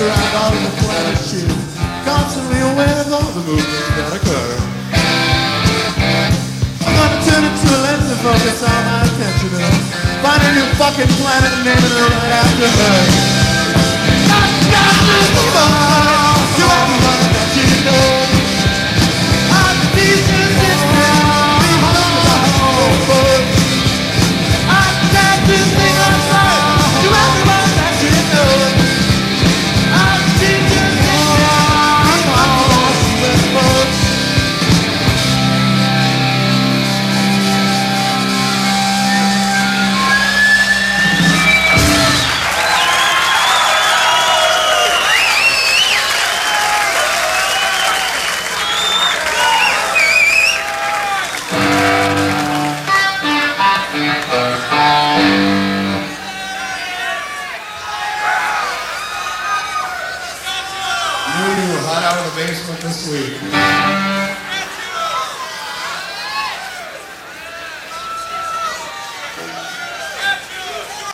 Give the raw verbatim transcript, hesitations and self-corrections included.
around all of the planet shit, constantly aware of all the movements that occur. I'm gonna turn it to a lens and focus all my attention and find a new fucking planet and name it right after her. Not got to move on to everyone that you know. I'm decent, distant, be home about I got to sing a song to everyone that you know. I'm decent, distant, be home about hot out of the basement this week.